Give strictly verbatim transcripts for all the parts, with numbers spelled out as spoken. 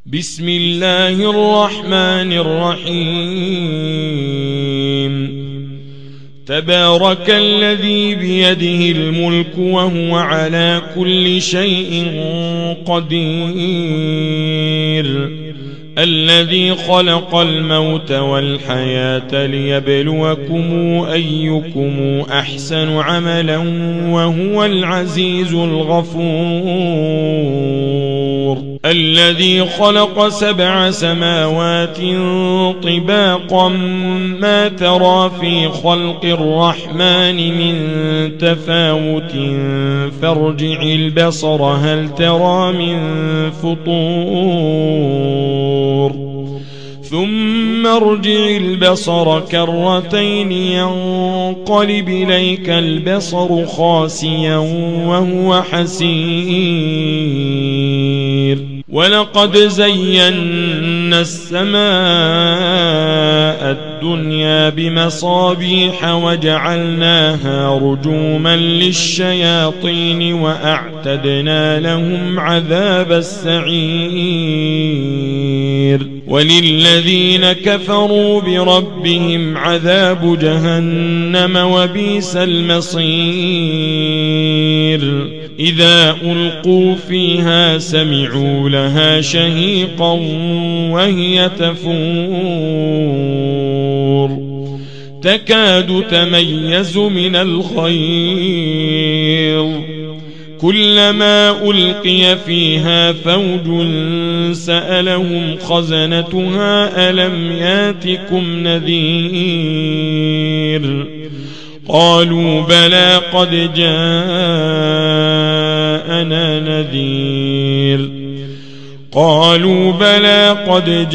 بسم الله الرحمن الرحيم تبارك الذي بيده الملك وهو على كل شيء قدير الذي خلق الموت والحياة ليبلوكم أيكم أحسن عملا وهو العزيز الغفور الذي خلق سبع سماوات طباقا ما ترى في خلق الرحمن من تفاوت فارجع البصر هل ترى من فطور ثم ارجع البصر كرتين ينقلب إليك البصر خاسئا وهو حسير ولقد زينا السماء الدنيا بمصابيح وجعلناها رجوما للشياطين وأعتدنا لهم عذاب السعير وللذين كفروا بربهم عذاب جهنم وبئس المصير إذا ألقوا فيها سمعوا لها شهيقا وهي تفور تكاد تميز من الغيظ كلما ألقي فيها فوج سألهم خزنتها ألم ياتكم نذير قالوا بلى قد جاءنا نذير قالوا بلى قد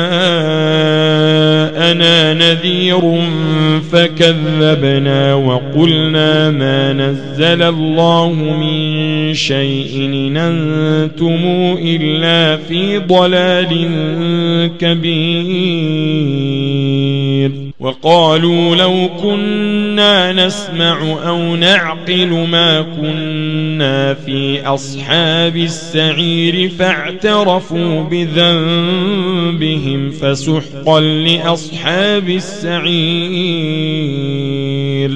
جاءنا نذير فكذبنا وقلنا ما نزل الله من شيء إن أنتم إلا في ضلال كبير وقالوا لو كنا نسمع أو نعقل ما كنا في أصحاب السعير فاعترفوا بذنبهم فسحقا لأصحاب السعير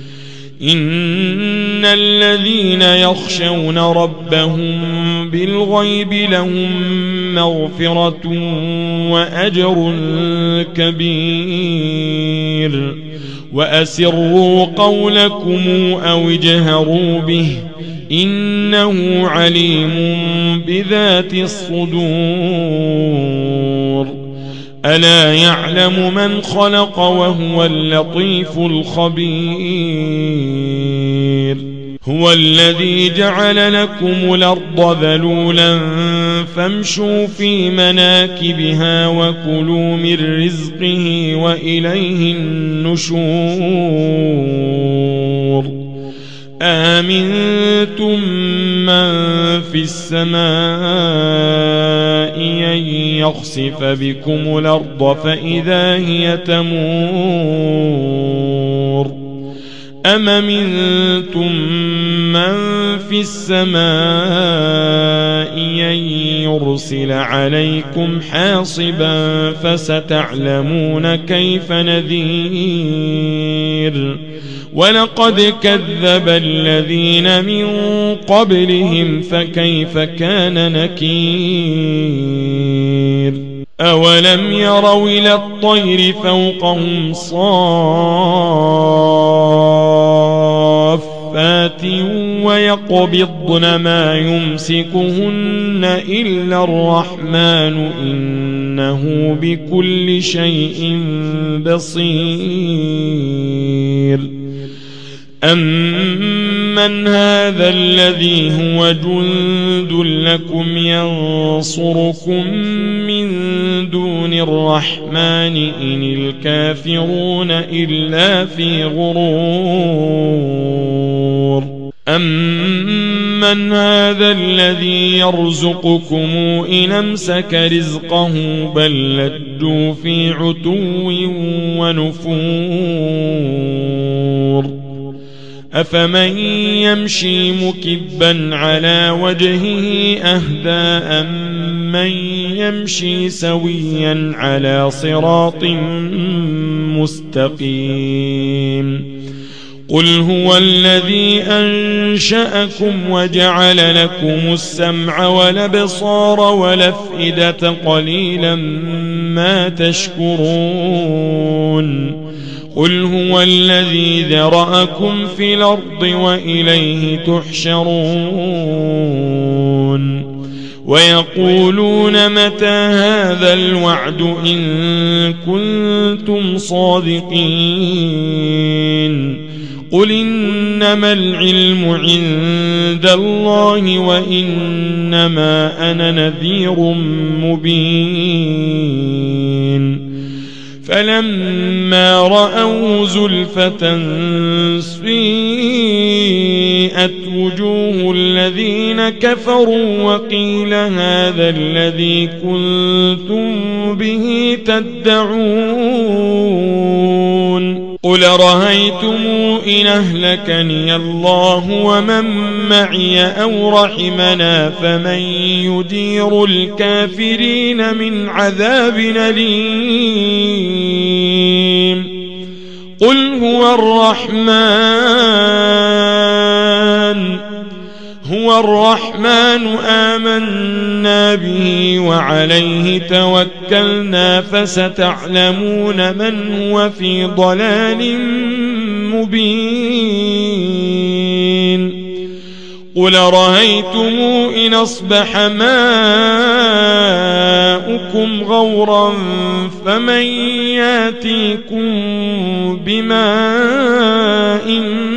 إن الذين يخشون ربهم بالغيب لهم مغفرة وأجر كبير وأسروا قولكم أو اجهروا به إنه عليم بذات الصدور ألا يعلم من خلق وهو اللطيف الخبير هو الذي جعل لكم الأرض ذلولا فامشوا في مناكبها وكلوا من رزقه وإليه النشور آمنتم من في السماء أن يخسف بكم الأرض فإذا هي تمور أم أمنتم من في السماء أن يرسل عليكم حاصبا فستعلمون كيف نذير ولقد كذب الذين من قبلهم فكيف كان نكير أولم يروا إلى الطير فوقهم صافات ويقبضن ما يمسكهن إلا الرحمن إنه بكل شيء بصير أمن هذا الذي هو جند لكم ينصركم من دون الرحمن إن الكافرون إلا في غرور أمن هذا الذي يرزقكم إن أمسك رزقه بل لجوا في عتو ونفور أفمن يمشي مكبا على وجهه أهدى أمن يمشي سويا على صراط مستقيم قل هو الذي أنشأكم وجعل لكم السمع والأبصار والأفئدة قليلا ما تشكرون قل هو الذي ذرأكم في الأرض وإليه تحشرون ويقولون متى هذا الوعد إن كنتم صادقين قل إنما العلم عند الله وإنما أنا نذير مبين فلما رأوا زلفة سيئت وجوه الذين كفروا وقيل هذا الذي كنتم به تدعون قل رأيتم إن أهلكني الله ومن معي أو رحمنا فمن يدير الكافرين من عذاب أليم قل هو الرحمن هو الرحمن آمنا به وعليه توكلنا فستعلمون من هو في ضلال مبين قل رأيتم إن أصبح ماؤكم غورا فمن ياتيكم بماء